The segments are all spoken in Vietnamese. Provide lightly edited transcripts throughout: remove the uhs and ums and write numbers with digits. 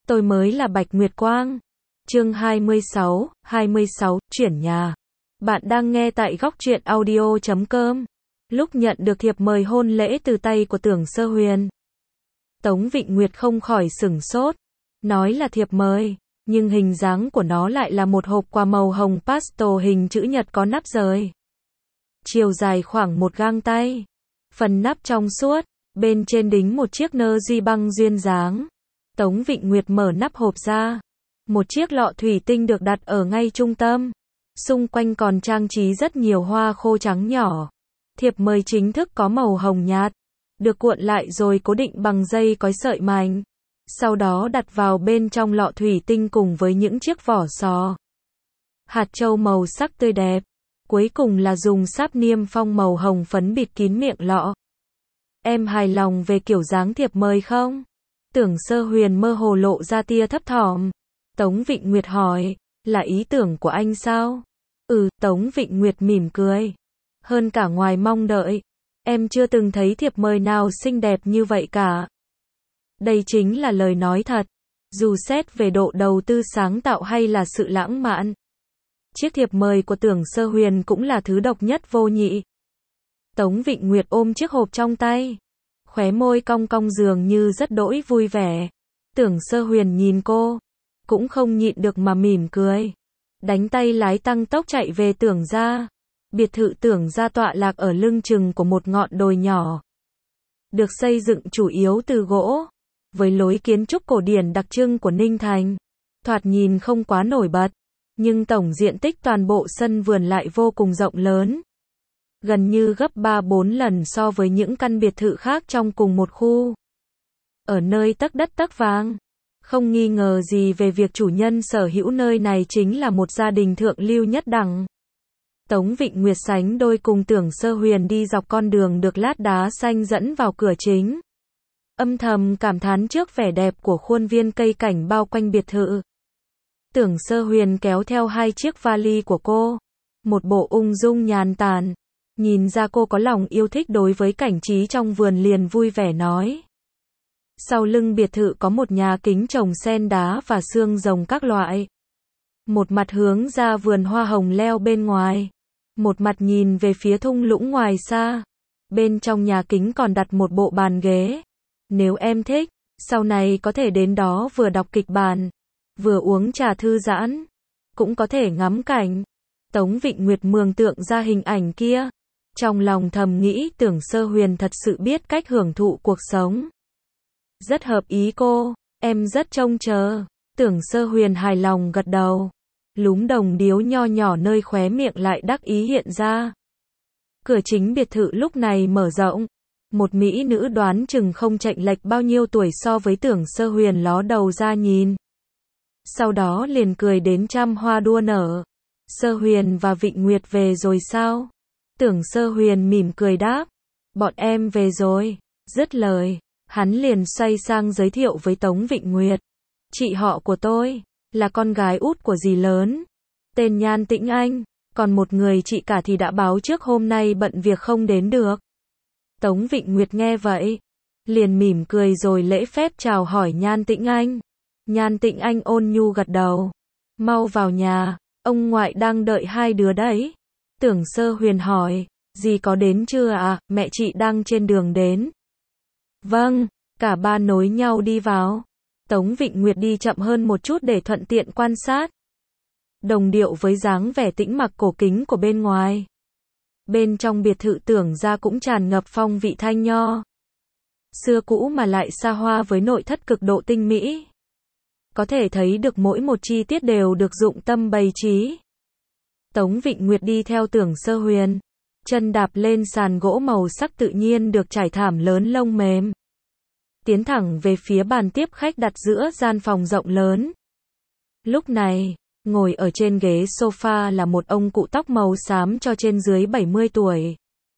Tôi mới là Bạch Nguyệt Quang. Chương 26, chuyển nhà. Bạn đang nghe tại góc truyện audio.com. Lúc nhận được thiệp mời hôn lễ từ tay của Tưởng Sơ Huyền, Tống Vịnh Nguyệt không khỏi sửng sốt. Nói là thiệp mời, nhưng hình dáng của nó lại là một hộp quà màu hồng pastel hình chữ nhật có nắp rời. Chiều dài khoảng một gang tay. Phần nắp trong suốt, bên trên đính một chiếc nơ duy băng duyên dáng. Tống Vịnh Nguyệt mở nắp hộp ra. Một chiếc lọ thủy tinh được đặt ở ngay trung tâm. Xung quanh còn trang trí rất nhiều hoa khô trắng nhỏ. Thiệp mời chính thức có màu hồng nhạt, được cuộn lại rồi cố định bằng dây cói sợi mảnh. Sau đó đặt vào bên trong lọ thủy tinh cùng với những chiếc vỏ sò. Hạt châu màu sắc tươi đẹp. Cuối cùng là dùng sáp niêm phong màu hồng phấn bịt kín miệng lọ. Em hài lòng về kiểu dáng thiệp mời không? Tưởng Sơ Huyền mơ hồ lộ ra tia thấp thỏm. Tống Vịnh Nguyệt hỏi, là ý tưởng của anh sao? Tống Vịnh Nguyệt mỉm cười. Hơn cả ngoài mong đợi. Em chưa từng thấy thiệp mời nào xinh đẹp như vậy cả. Đây chính là lời nói thật. Dù xét về độ đầu tư sáng tạo hay là sự lãng mạn, chiếc thiệp mời của Tưởng Sơ Huyền cũng là thứ độc nhất vô nhị. Tống Vịnh Nguyệt ôm chiếc hộp trong tay. Khóe môi cong cong dường như rất đỗi vui vẻ. Tưởng Sơ Huyền nhìn cô, cũng không nhịn được mà mỉm cười. Đánh tay lái tăng tốc chạy về Tưởng gia. Biệt thự Tưởng gia tọa lạc ở lưng chừng của một ngọn đồi nhỏ. Được xây dựng chủ yếu từ gỗ. Với lối kiến trúc cổ điển đặc trưng của Ninh Thành. Thoạt nhìn không quá nổi bật. Nhưng tổng diện tích toàn bộ sân vườn lại vô cùng rộng lớn. Gần như gấp 3-4 lần so với những căn biệt thự khác trong cùng một khu. Ở nơi tấc đất tấc vàng. Không nghi ngờ gì về việc chủ nhân sở hữu nơi này chính là một gia đình thượng lưu nhất đẳng. Tống Vịnh Nguyệt sánh đôi cùng Tưởng Sơ Huyền đi dọc con đường được lát đá xanh dẫn vào cửa chính. Âm thầm cảm thán trước vẻ đẹp của khuôn viên cây cảnh bao quanh biệt thự. Tưởng Sơ Huyền kéo theo hai chiếc vali của cô. Một bộ ung dung nhàn tản. Nhìn ra cô có lòng yêu thích đối với cảnh trí trong vườn liền vui vẻ nói. Sau lưng biệt thự có một nhà kính trồng sen đá và xương rồng các loại. Một mặt hướng ra vườn hoa hồng leo bên ngoài. Một mặt nhìn về phía thung lũng ngoài xa. Bên trong nhà kính còn đặt một bộ bàn ghế. Nếu em thích, sau này có thể đến đó vừa đọc kịch bản, vừa uống trà thư giãn, cũng có thể ngắm cảnh. Tống Vịnh Nguyệt mường tượng ra hình ảnh kia. Trong lòng thầm nghĩ Tưởng Sơ Huyền thật sự biết cách hưởng thụ cuộc sống. Rất hợp ý cô, em rất trông chờ. Tưởng Sơ Huyền hài lòng gật đầu. Lúm đồng điếu nho nhỏ nơi khóe miệng lại đắc ý hiện ra. Cửa chính biệt thự lúc này mở rộng. Một mỹ nữ đoán chừng không chệch lệch bao nhiêu tuổi so với Tưởng Sơ Huyền ló đầu ra nhìn. Sau đó liền cười đến trăm hoa đua nở. Sơ Huyền và Vịnh Nguyệt về rồi sao? Tưởng Sơ Huyền mỉm cười đáp. Bọn em về rồi. Dứt lời, hắn liền xoay sang giới thiệu với Tống Vịnh Nguyệt. Chị họ của tôi, là con gái út của dì lớn. Tên Nhan Tĩnh Anh. Còn một người chị cả thì đã báo trước hôm nay bận việc không đến được. Tống Vịnh Nguyệt nghe vậy, liền mỉm cười rồi lễ phép chào hỏi Nhan Tĩnh Anh. Nhan Tĩnh Anh ôn nhu gật đầu. Mau vào nhà, ông ngoại đang đợi hai đứa đấy. Tưởng Sơ Huyền hỏi, dì có đến chưa ạ? Mẹ chị đang trên đường đến. Vâng, cả ba nối nhau đi vào. Tống Vịnh Nguyệt đi chậm hơn một chút để thuận tiện quan sát. Đồng điệu với dáng vẻ tĩnh mặc cổ kính của bên ngoài. Bên trong biệt thự Tưởng gia cũng tràn ngập phong vị thanh nho. Xưa cũ mà lại xa hoa với nội thất cực độ tinh mỹ. Có thể thấy được mỗi một chi tiết đều được dụng tâm bày trí. Tống Vịnh Nguyệt đi theo Tưởng Sơ Huyền. Chân đạp lên sàn gỗ màu sắc tự nhiên được trải thảm lớn lông mềm. Tiến thẳng về phía bàn tiếp khách đặt giữa gian phòng rộng lớn. Lúc này, ngồi ở trên ghế sofa là một ông cụ tóc màu xám cho trên dưới 70 tuổi.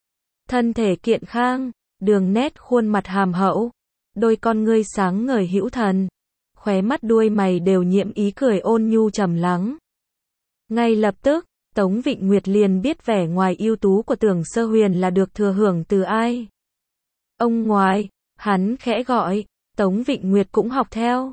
Thân thể kiện khang, đường nét khuôn mặt hàm hậu, đôi con ngươi sáng ngời hữu thần, khóe mắt đuôi mày đều nhiễm ý cười ôn nhu trầm lắng. Ngay lập tức, Tống Vịnh Nguyệt liền biết vẻ ngoài ưu tú của Tưởng Sơ Huyền là được thừa hưởng từ ai. Ông ngoại, hắn khẽ gọi, Tống Vịnh Nguyệt cũng học theo.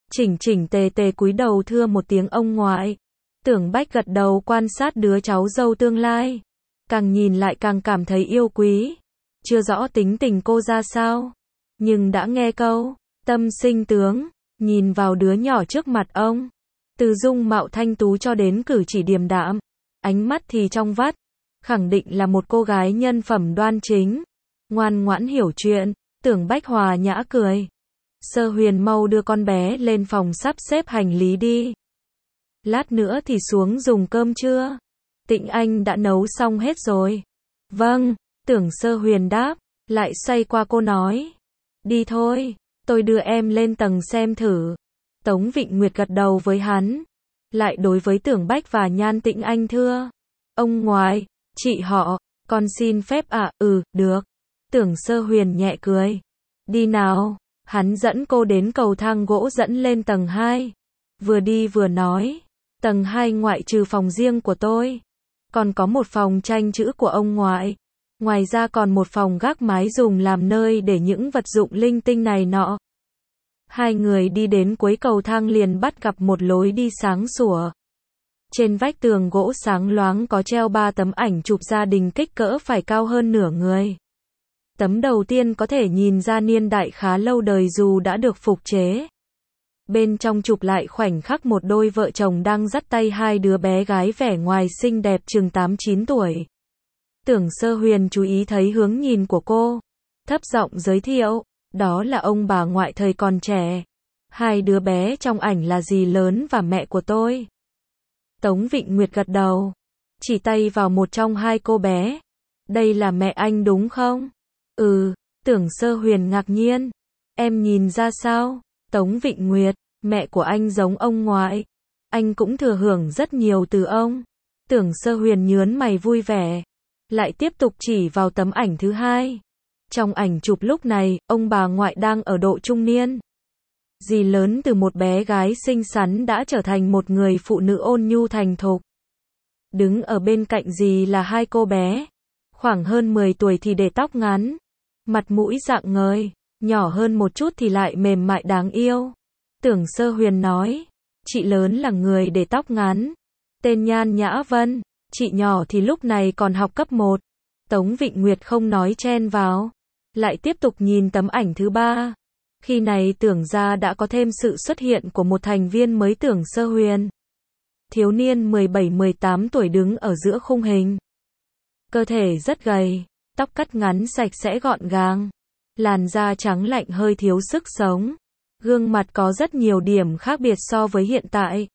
chỉnh chỉnh tề tề cúi đầu thưa một tiếng ông ngoại. Tưởng Bách gật đầu quan sát đứa cháu dâu tương lai. Càng nhìn lại càng cảm thấy yêu quý. Chưa rõ tính tình cô ra sao, nhưng đã nghe câu, tâm sinh tướng, nhìn vào đứa nhỏ trước mặt ông. Từ dung mạo thanh tú cho đến cử chỉ điềm đạm, ánh mắt thì trong vắt, khẳng định là một cô gái nhân phẩm đoan chính, ngoan ngoãn hiểu chuyện. Tưởng Bách hòa nhã cười. Sơ Huyền mau đưa con bé lên phòng sắp xếp hành lý đi. Lát nữa thì xuống dùng cơm trưa. Tịnh Anh đã nấu xong hết rồi. Vâng, Tưởng Sơ Huyền đáp, lại xoay qua cô nói. Đi thôi, tôi đưa em lên tầng xem thử. Tống Vịnh Nguyệt gật đầu với hắn. Lại đối với Tưởng Bách và Nhan Tịnh Anh thưa. Ông ngoại, chị họ, con xin phép ạ. Được. Tưởng Sơ Huyền nhẹ cười. Đi nào. Hắn dẫn cô đến cầu thang gỗ dẫn lên tầng 2. Vừa đi vừa nói. Tầng 2 ngoại trừ phòng riêng của tôi, còn có một phòng tranh chữ của ông ngoại. Ngoài ra còn một phòng gác mái dùng làm nơi để những vật dụng linh tinh này nọ. Hai người đi đến cuối cầu thang liền bắt gặp một lối đi sáng sủa. Trên vách tường gỗ sáng loáng có treo 3 tấm ảnh chụp gia đình kích cỡ phải cao hơn nửa người. Tấm đầu tiên có thể nhìn ra niên đại khá lâu đời dù đã được phục chế. Bên trong chụp lại khoảnh khắc một đôi vợ chồng đang dắt tay hai đứa bé gái vẻ ngoài xinh đẹp chừng 8-9 tuổi. Tưởng Sơ Huyền chú ý thấy hướng nhìn của cô, thấp giọng giới thiệu, đó là ông bà ngoại thời còn trẻ. Hai đứa bé trong ảnh là dì lớn và mẹ của tôi. Tống Vịnh Nguyệt gật đầu, chỉ tay vào một trong hai cô bé. Đây là mẹ anh đúng không? Tưởng Sơ Huyền ngạc nhiên. Em nhìn ra sao? Tống Vịnh Nguyệt, mẹ của anh giống ông ngoại. Anh cũng thừa hưởng rất nhiều từ ông. Tưởng Sơ Huyền nhớn mày vui vẻ. Lại tiếp tục chỉ vào tấm ảnh thứ hai. Trong ảnh chụp lúc này, ông bà ngoại đang ở độ trung niên. Dì lớn từ một bé gái xinh xắn đã trở thành một người phụ nữ ôn nhu thành thục. Đứng ở bên cạnh dì là hai cô bé. Khoảng hơn 10 tuổi thì để tóc ngắn. Mặt mũi rạng ngời. Nhỏ hơn một chút thì lại mềm mại đáng yêu. Tưởng Sơ Huyền nói. Chị lớn là người để tóc ngắn. Tên Nhan Nhã Vân. Chị nhỏ thì lúc này còn học cấp 1. Tống Vịnh Nguyệt không nói chen vào. Lại tiếp tục nhìn tấm ảnh thứ ba. Khi này Tưởng ra đã có thêm sự xuất hiện của một thành viên mới Tưởng Sơ Huyền. Thiếu niên 17-18 tuổi đứng ở giữa khung hình. Cơ thể rất gầy, tóc cắt ngắn sạch sẽ gọn gàng. Làn da trắng lạnh hơi thiếu sức sống. Gương mặt có rất nhiều điểm khác biệt so với hiện tại.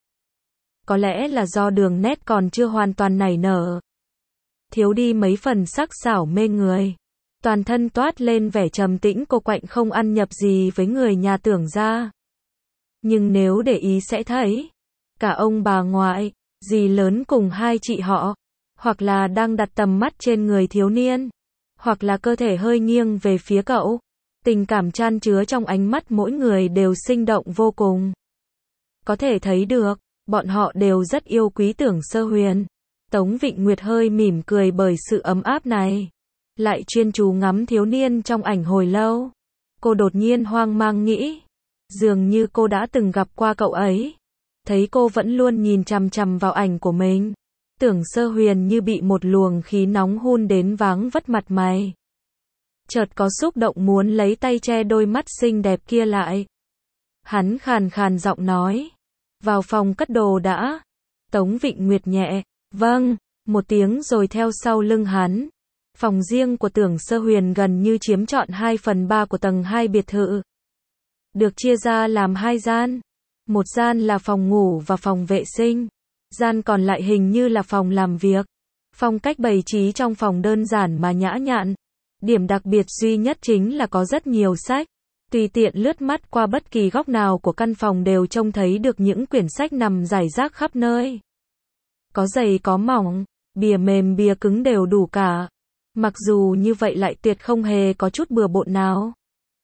Có lẽ là do đường nét còn chưa hoàn toàn nảy nở. Thiếu đi mấy phần sắc sảo mê người. Toàn thân toát lên vẻ trầm tĩnh cô quạnh không ăn nhập gì với người nhà Tưởng gia. Nhưng nếu để ý sẽ thấy, cả ông bà ngoại, dì lớn cùng hai chị họ, hoặc là đang đặt tầm mắt trên người thiếu niên, hoặc là cơ thể hơi nghiêng về phía cậu. Tình cảm chan chứa trong ánh mắt mỗi người đều sinh động vô cùng. Có thể thấy được, bọn họ đều rất yêu quý Tưởng Sơ Huyền. Tống Vịnh Nguyệt hơi mỉm cười bởi sự ấm áp này. Lại chuyên chú ngắm thiếu niên trong ảnh hồi lâu. Cô đột nhiên hoang mang nghĩ. Dường như cô đã từng gặp qua cậu ấy. Thấy cô vẫn luôn nhìn chằm chằm vào ảnh của mình. Tưởng Sơ Huyền như bị một luồng khí nóng hun đến váng vất mặt mày. Chợt có xúc động muốn lấy tay che đôi mắt xinh đẹp kia lại. Hắn khàn khàn giọng nói. Vào phòng cất đồ đã. Tống Vịnh Nguyệt nhẹ. Vâng. Một tiếng rồi theo sau lưng hắn. Phòng riêng của Tưởng Sơ Huyền gần như chiếm trọn 2/3 của tầng 2 biệt thự. Được chia ra làm 2 gian. Một gian là phòng ngủ và phòng vệ sinh. Gian còn lại hình như là phòng làm việc. Phong cách bày trí trong phòng đơn giản mà nhã nhặn. Điểm đặc biệt duy nhất chính là có rất nhiều sách. Tùy tiện lướt mắt qua bất kỳ góc nào của căn phòng đều trông thấy được những quyển sách nằm rải rác khắp nơi. Có dày có mỏng, bìa mềm bìa cứng đều đủ cả. Mặc dù như vậy lại tuyệt không hề có chút bừa bộn nào.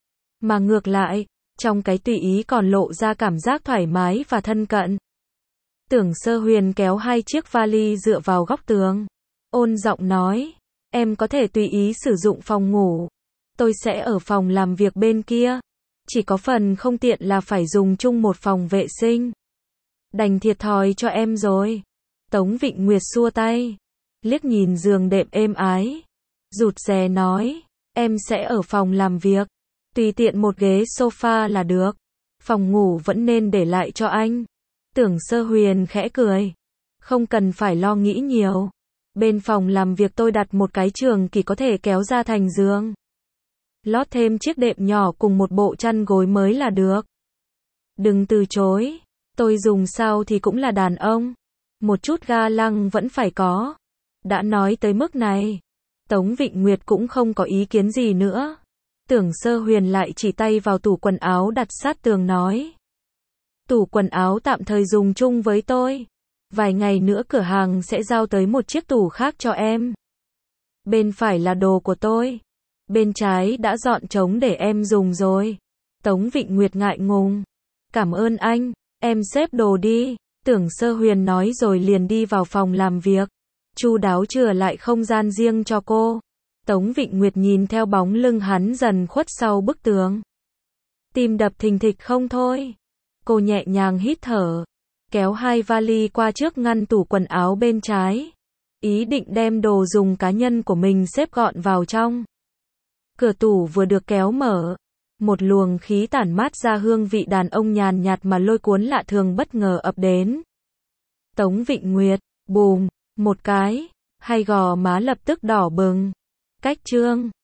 Mà ngược lại, trong cái tùy ý còn lộ ra cảm giác thoải mái và thân cận. Tưởng Sơ Huyền kéo hai chiếc vali dựa vào góc tường. Ôn giọng nói, em có thể tùy ý sử dụng phòng ngủ. Tôi sẽ ở phòng làm việc bên kia. Chỉ có phần không tiện là phải dùng chung một phòng vệ sinh. Đành thiệt thòi cho em rồi. Tống Vịnh Nguyệt xua tay, liếc nhìn giường đệm êm ái, rụt rè nói, em sẽ ở phòng làm việc, tùy tiện một ghế sofa là được, phòng ngủ vẫn nên để lại cho anh. Tưởng Sơ Huyền khẽ cười, không cần phải lo nghĩ nhiều, bên phòng làm việc tôi đặt một cái trường kỷ có thể kéo ra thành giường. Lót thêm chiếc đệm nhỏ cùng một bộ chăn gối mới là được. Đừng từ chối, tôi dùng sao thì cũng là đàn ông, một chút ga lăng vẫn phải có. Đã nói tới mức này, Tống Vịnh Nguyệt cũng không có ý kiến gì nữa. Tưởng Sơ Huyền lại chỉ tay vào tủ quần áo đặt sát tường nói. Tủ quần áo tạm thời dùng chung với tôi. Vài ngày nữa cửa hàng sẽ giao tới một chiếc tủ khác cho em. Bên phải là đồ của tôi. Bên trái đã dọn trống để em dùng rồi. Tống Vịnh Nguyệt ngại ngùng. Cảm ơn anh, em xếp đồ đi. Tưởng Sơ Huyền nói rồi liền đi vào phòng làm việc. Chu đáo chừa lại không gian riêng cho cô. Tống Vịnh Nguyệt nhìn theo bóng lưng hắn dần khuất sau bức tường. Tim đập thình thịch không thôi. Cô nhẹ nhàng hít thở, kéo hai vali qua trước ngăn tủ quần áo bên trái. Ý định đem đồ dùng cá nhân của mình xếp gọn vào trong. Cửa tủ vừa được kéo mở, một luồng khí tản mát ra hương vị đàn ông nhàn nhạt mà lôi cuốn lạ thường bất ngờ ập đến. Tống Vịnh Nguyệt, bùm, một cái, hai gò má lập tức đỏ bừng. Cách trương,